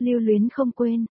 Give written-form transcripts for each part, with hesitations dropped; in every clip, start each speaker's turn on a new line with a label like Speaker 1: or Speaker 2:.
Speaker 1: lưu luyến không quên,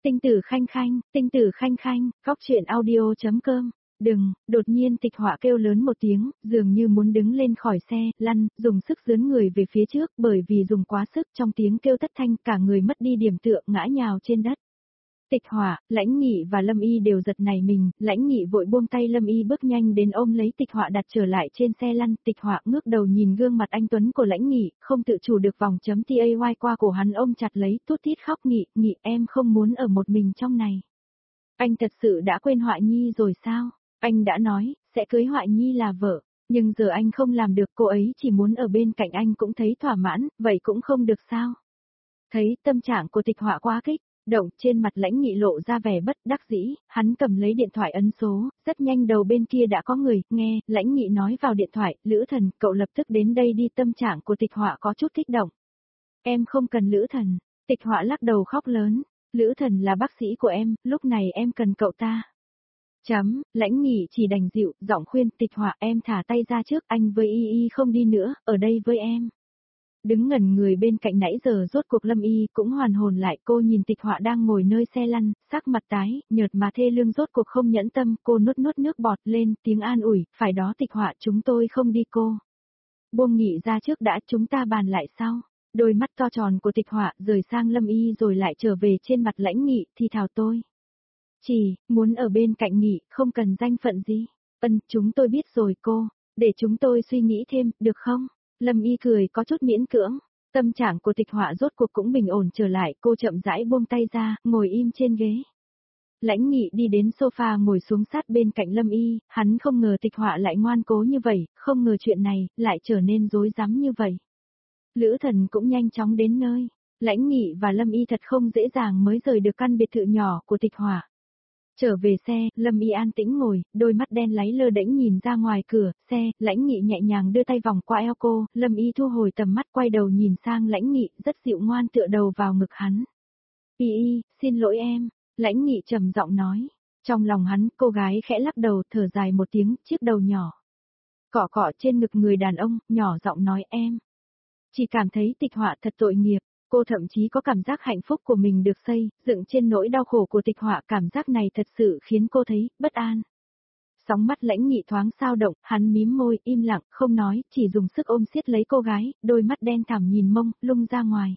Speaker 1: tinh tử khanh khanh, góc chuyện audio.com. Đừng, đột nhiên Tịch Họa kêu lớn một tiếng, dường như muốn đứng lên khỏi xe, lăn, dùng sức dướn người về phía trước, bởi vì dùng quá sức trong tiếng kêu thất thanh cả người mất đi điểm tựa ngã nhào trên đất. Tịch Họa, Lãnh Nghị và Lâm Y đều giật nảy mình, Lãnh Nghị vội buông tay Lâm Y bước nhanh đến ôm lấy Tịch Họa đặt trở lại trên xe lăn, Tịch Họa ngước đầu nhìn gương mặt anh tuấn của Lãnh Nghị, không tự chủ được vòng chấm tay qua cổ hắn ôm chặt lấy, thút thít khóc Nghị, Nghị em không muốn ở một mình trong này. Anh thật sự đã quên Họa Nhi rồi sao? Anh đã nói, sẽ cưới Họa Nhi là vợ, nhưng giờ anh không làm được, cô ấy chỉ muốn ở bên cạnh anh cũng thấy thỏa mãn, vậy cũng không được sao? Thấy tâm trạng của Tịch Họa quá kích động, trên mặt Lãnh Nghị lộ ra vẻ bất đắc dĩ, hắn cầm lấy điện thoại ấn số, rất nhanh đầu bên kia đã có người, nghe, Lãnh Nghị nói vào điện thoại, Lữ Thần, cậu lập tức đến đây đi, tâm trạng của Tịch Họa có chút kích động. Em không cần Lữ Thần, Tịch Họa lắc đầu khóc lớn, Lữ Thần là bác sĩ của em, lúc này em cần cậu ta. Lãnh Nghị chỉ đành dịu, giọng khuyên, Tịch Họa em thả tay ra trước, anh với Y không đi nữa, ở đây với em. Đứng ngẩn người bên cạnh nãy giờ rốt cuộc Lâm Y cũng hoàn hồn lại, cô nhìn Tịch Họa đang ngồi nơi xe lăn, sắc mặt tái, nhợt mà thê lương rốt cuộc không nhẫn tâm, cô nuốt nước bọt lên, tiếng an ủi, phải đó Tịch Họa chúng tôi không đi cô. Buông Nghị ra trước đã, chúng ta bàn lại sau. Đôi mắt to tròn của Tịch Họa rời sang Lâm Y rồi lại trở về trên mặt Lãnh Nghị, thì thào tôi. Chỉ, muốn ở bên cạnh Nghị, không cần danh phận gì. Chúng tôi biết rồi cô, để chúng tôi suy nghĩ thêm, được không? Lâm Y cười có chút miễn cưỡng, tâm trạng của Tịch Họa rốt cuộc cũng bình ổn trở lại, cô chậm rãi buông tay ra, ngồi im trên ghế. Lãnh Nghị đi đến sofa ngồi xuống sát bên cạnh Lâm Y, hắn không ngờ Tịch Họa lại ngoan cố như vậy, không ngờ chuyện này, lại trở nên rối rắm như vậy. Lữ Thần cũng nhanh chóng đến nơi, Lãnh Nghị và Lâm Y thật không dễ dàng mới rời được căn biệt thự nhỏ của Tịch Họa. Trở về xe, Lâm Y an tĩnh ngồi, đôi mắt đen láy lơ đễnh nhìn ra ngoài cửa, xe, Lãnh Nghị nhẹ nhàng đưa tay vòng qua eo cô, Lâm Y thu hồi tầm mắt quay đầu nhìn sang Lãnh Nghị, rất dịu ngoan tựa đầu vào ngực hắn. Y, xin lỗi em, Lãnh Nghị trầm giọng nói. Trong lòng hắn, cô gái khẽ lắc đầu, thở dài một tiếng, chiếc đầu nhỏ. Cọ cọ trên ngực người đàn ông, nhỏ giọng nói em. Chỉ cảm thấy Tịch Họa thật tội nghiệp. Cô thậm chí có cảm giác hạnh phúc của mình được xây, dựng trên nỗi đau khổ của Tịch Họa, cảm giác này thật sự khiến cô thấy bất an. Sóng mắt Lãnh Nghị thoáng dao động, hắn mím môi, im lặng, không nói, chỉ dùng sức ôm siết lấy cô gái, đôi mắt đen thẳm nhìn mông, lung ra ngoài.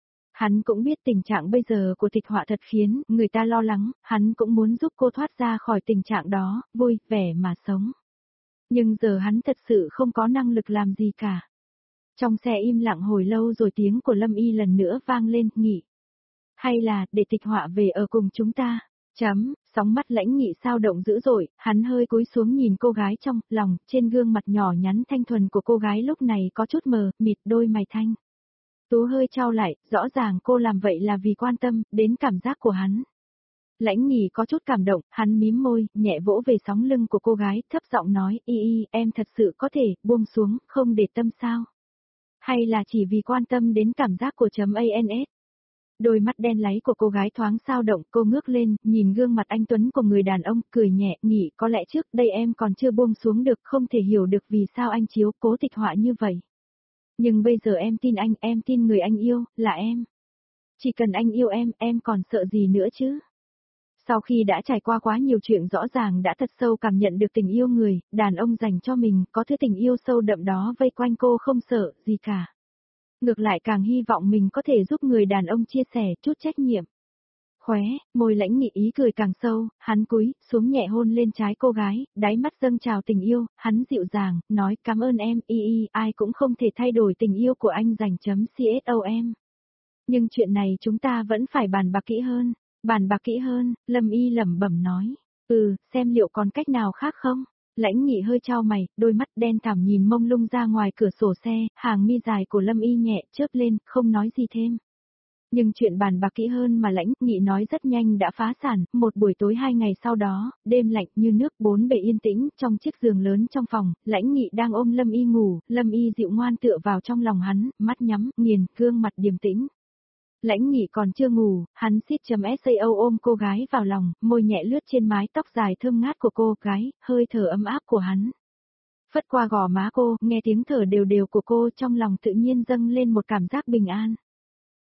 Speaker 1: Hắn cũng biết tình trạng bây giờ của Tịch Họa thật khiến người ta lo lắng, hắn cũng muốn giúp cô thoát ra khỏi tình trạng đó, vui, vẻ mà sống. Nhưng giờ hắn thật sự không có năng lực làm gì cả. Trong xe im lặng hồi lâu rồi tiếng của Lâm Y lần nữa vang lên, Nghị. Hay là, để Tịch Họa về ở cùng chúng ta? Sóng mắt Lãnh Nghị sao động dữ dội, hắn hơi cúi xuống nhìn cô gái trong lòng, trên gương mặt nhỏ nhắn thanh thuần của cô gái lúc này có chút mờ, mịt đôi mày thanh. Tú hơi trao lại, rõ ràng cô làm vậy là vì quan tâm, đến cảm giác của hắn. Lãnh Nghị có chút cảm động, hắn mím môi, nhẹ vỗ về sóng lưng của cô gái, thấp giọng nói, Y, em thật sự có thể, buông xuống, không để tâm sao? Hay là chỉ vì quan tâm đến cảm giác của .ans? Đôi mắt đen láy của cô gái thoáng dao động, cô ngước lên, nhìn gương mặt anh tuấn của người đàn ông, cười nhẹ, Nghị, có lẽ trước đây em còn chưa buông xuống được, không thể hiểu được vì sao anh chiếu cố Tịch Họa như vậy. Nhưng bây giờ em tin anh, em tin người anh yêu, là em. Chỉ cần anh yêu em còn sợ gì nữa chứ? Sau khi đã trải qua quá nhiều chuyện rõ ràng đã thật sâu cảm nhận được tình yêu người, đàn ông dành cho mình, có thứ tình yêu sâu đậm đó vây quanh cô không sợ gì cả. Ngược lại càng hy vọng mình có thể giúp người đàn ông chia sẻ chút trách nhiệm. Khóe, môi Lãnh Nghị ý cười càng sâu, hắn cúi xuống nhẹ hôn lên trái cô gái, đáy mắt dâng trào tình yêu, hắn dịu dàng, nói cảm ơn em, ai cũng không thể thay đổi tình yêu của anh dành .com. Nhưng chuyện này chúng ta vẫn phải bàn bạc kỹ hơn. Bàn bạc kỹ hơn, Lâm Y lẩm bẩm nói. Xem liệu còn cách nào khác không? Lãnh Nghị hơi chau mày, đôi mắt đen thẳm nhìn mông lung ra ngoài cửa sổ xe, hàng mi dài của Lâm Y nhẹ chớp lên, không nói gì thêm. Nhưng chuyện bàn bạc kỹ hơn mà Lãnh Nghị nói rất nhanh đã phá sản, một buổi tối 2 ngày sau đó, đêm lạnh như nước, bốn bề yên tĩnh, trong chiếc giường lớn trong phòng, Lãnh Nghị đang ôm Lâm Y ngủ, Lâm Y dịu ngoan tựa vào trong lòng hắn, mắt nhắm, nghiền, gương mặt điềm tĩnh. Lãnh Nghị còn chưa ngủ, hắn sao ôm cô gái vào lòng, môi nhẹ lướt trên mái tóc dài thơm ngát của cô gái, hơi thở ấm áp của hắn. Phất qua gò má cô, nghe tiếng thở đều đều của cô trong lòng tự nhiên dâng lên một cảm giác bình an.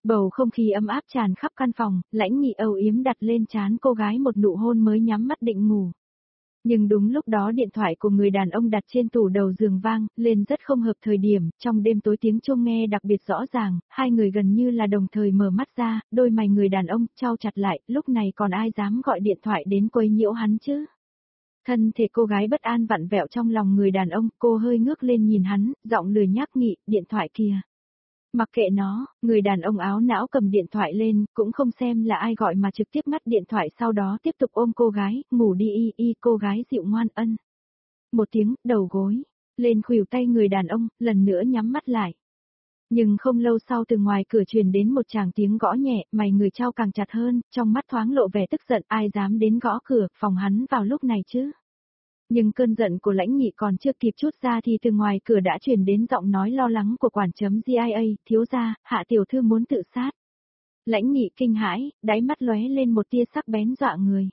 Speaker 1: Bầu không khí ấm áp tràn khắp căn phòng, Lãnh Nghị âu yếm đặt lên trán cô gái một nụ hôn mới nhắm mắt định ngủ. Nhưng đúng lúc đó điện thoại của người đàn ông đặt trên tủ đầu giường vang lên rất không hợp thời điểm, trong đêm tối tiếng chuông nghe đặc biệt rõ ràng, hai người gần như là đồng thời mở mắt ra, đôi mày người đàn ông chau chặt lại, lúc này còn ai dám gọi điện thoại đến quấy nhiễu hắn chứ? Thân thể cô gái bất an vặn vẹo trong lòng người đàn ông, cô hơi ngước lên nhìn hắn, giọng lười nhác Nghị, điện thoại kìa. Mặc kệ nó, người đàn ông áo não cầm điện thoại lên, cũng không xem là ai gọi mà trực tiếp ngắt điện thoại sau đó tiếp tục ôm cô gái, ngủ đi cô gái dịu ngoan ân. Một tiếng, đầu gối, lên khuỷu tay người đàn ông, lần nữa nhắm mắt lại. Nhưng không lâu sau từ ngoài cửa truyền đến một tràng tiếng gõ nhẹ, mày người trao càng chặt hơn, trong mắt thoáng lộ vẻ tức giận, ai dám đến gõ cửa, phòng hắn vào lúc này chứ. Nhưng cơn giận của Lãnh Nghị còn chưa kịp chút ra thì từ ngoài cửa đã truyền đến giọng nói lo lắng của quản chấm GIA, thiếu gia, hạ tiểu thư muốn tự sát. Lãnh Nghị kinh hãi, đáy mắt lóe lên một tia sắc bén dọa người.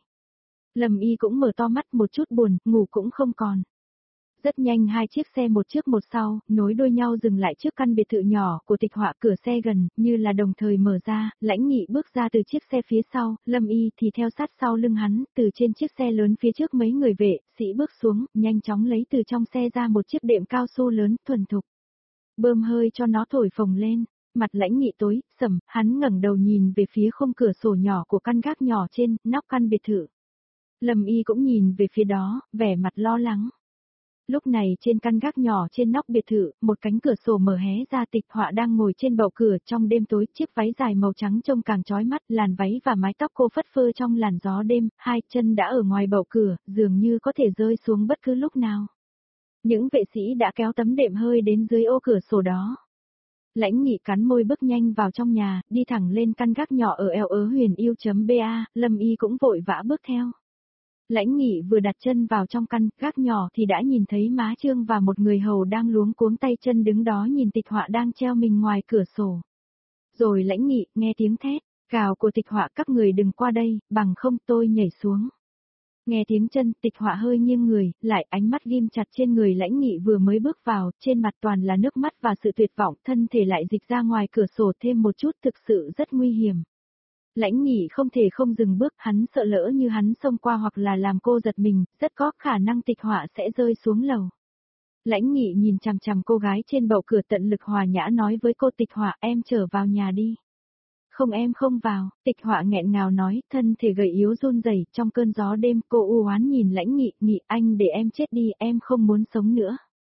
Speaker 1: Lâm Y cũng mở to mắt một chút buồn, ngủ cũng không còn. Rất nhanh hai chiếc xe một trước một sau, nối đuôi nhau dừng lại trước căn biệt thự nhỏ của Tịch Họa, cửa xe gần, như là đồng thời mở ra, Lãnh Nghị bước ra từ chiếc xe phía sau, Lâm Y thì theo sát sau lưng hắn, từ trên chiếc xe lớn phía trước mấy người vệ, sĩ bước xuống, nhanh chóng lấy từ trong xe ra một chiếc đệm cao su lớn, thuần thục. Bơm hơi cho nó thổi phồng lên, mặt Lãnh Nghị tối, sầm, hắn ngẩng đầu nhìn về phía khung cửa sổ nhỏ của căn gác nhỏ trên, nóc căn biệt thự. Lâm Y cũng nhìn về phía đó, vẻ mặt lo lắng. Lúc này trên căn gác nhỏ trên nóc biệt thự, một cánh cửa sổ mở hé ra, Tịch Họa đang ngồi trên bậu cửa trong đêm tối, chiếc váy dài màu trắng trông càng chói mắt, làn váy và mái tóc cô phất phơ trong làn gió đêm, hai chân đã ở ngoài bậu cửa, dường như có thể rơi xuống bất cứ lúc nào. Những vệ sĩ đã kéo tấm đệm hơi đến dưới ô cửa sổ đó. Lãnh Nghị cắn môi bước nhanh vào trong nhà, đi thẳng lên căn gác nhỏ ở eo huyền yêu.ba, Lâm Y cũng vội vã bước theo. Lãnh Nghị vừa đặt chân vào trong căn gác nhỏ thì đã nhìn thấy má Trương và một người hầu đang luống cuống tay chân đứng đó nhìn Tịch Họa đang treo mình ngoài cửa sổ. Rồi Lãnh Nghị nghe tiếng thét, gào của Tịch Họa, các người đừng qua đây, bằng không tôi nhảy xuống. Nghe tiếng chân, Tịch Họa hơi nghiêng người, lại ánh mắt ghim chặt trên người Lãnh Nghị vừa mới bước vào, trên mặt toàn là nước mắt và sự tuyệt vọng, thân thể lại dịch ra ngoài cửa sổ thêm một chút, thực sự rất nguy hiểm. Lãnh Nghị không thể không dừng bước, hắn sợ lỡ như hắn xông qua hoặc là làm cô giật mình, rất có khả năng Tịch Họa sẽ rơi xuống lầu. Lãnh Nghị nhìn chằm chằm cô gái trên bậu cửa, tận lực hòa nhã nói với cô, Tịch Họa, em trở vào nhà đi. Không, em không vào, Tịch Họa nghẹn ngào nói, thân thể gầy yếu run rẩy trong cơn gió đêm, cô u oán nhìn Lãnh Nghị, Nghị anh để em chết đi, em không muốn sống nữa.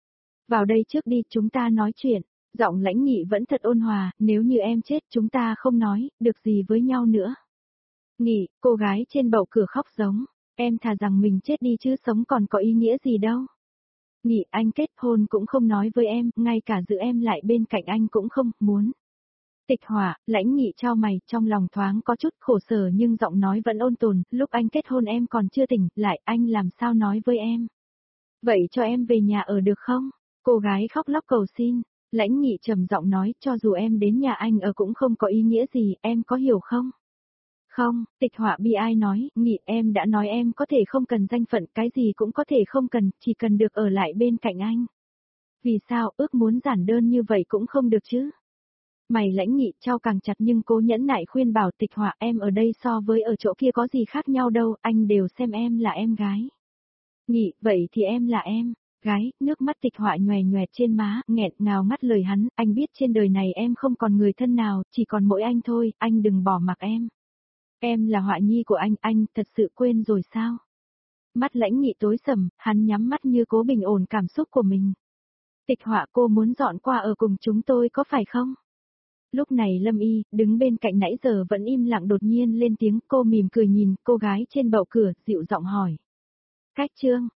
Speaker 1: Vào đây trước đi, chúng ta nói chuyện. Giọng Lãnh Nghị vẫn thật ôn hòa, nếu như em chết chúng ta không nói, được gì với nhau nữa. Nghị, cô gái trên bậu cửa khóc giống, em thà rằng mình chết đi chứ sống còn có ý nghĩa gì đâu. Nghị, anh kết hôn cũng không nói với em, ngay cả giữ em lại bên cạnh anh cũng không muốn. Tịch Họa, Lãnh Nghị chau mày, trong lòng thoáng có chút khổ sở nhưng giọng nói vẫn ôn tồn, lúc anh kết hôn em còn chưa tỉnh, lại anh làm sao nói với em. Vậy cho em về nhà ở được không? Cô gái khóc lóc cầu xin. Lãnh Nghị trầm giọng nói, cho dù em đến nhà anh ở cũng không có ý nghĩa gì, em có hiểu không? Không, Tịch Họa bi ai nói, Nghị em đã nói em có thể không cần danh phận, cái gì cũng có thể không cần, chỉ cần được ở lại bên cạnh anh. Vì sao, ước muốn giản đơn như vậy cũng không được chứ? Mày Lãnh Nghị trao càng chặt nhưng cố nhẫn nại khuyên bảo Tịch Họa, em ở đây so với ở chỗ kia có gì khác nhau đâu, anh đều xem em là em gái. Nghị, vậy thì em là em. Gái, nước mắt Tịch Họa nhòe nhoẹt trên má, nghẹn ngào ngắt lời hắn, anh biết trên đời này em không còn người thân nào, chỉ còn mỗi anh thôi, anh đừng bỏ mặc em. Em là Họa nhi của anh thật sự quên rồi sao? Mắt Lãnh Nghị tối sầm, hắn nhắm mắt như cố bình ổn cảm xúc của mình. Tịch Họa, cô muốn dọn qua ở cùng chúng tôi có phải không? Lúc này Lâm Y, đứng bên cạnh nãy giờ vẫn im lặng đột nhiên lên tiếng, cô mỉm cười nhìn cô gái trên bậu cửa, dịu giọng hỏi. Cách Trương,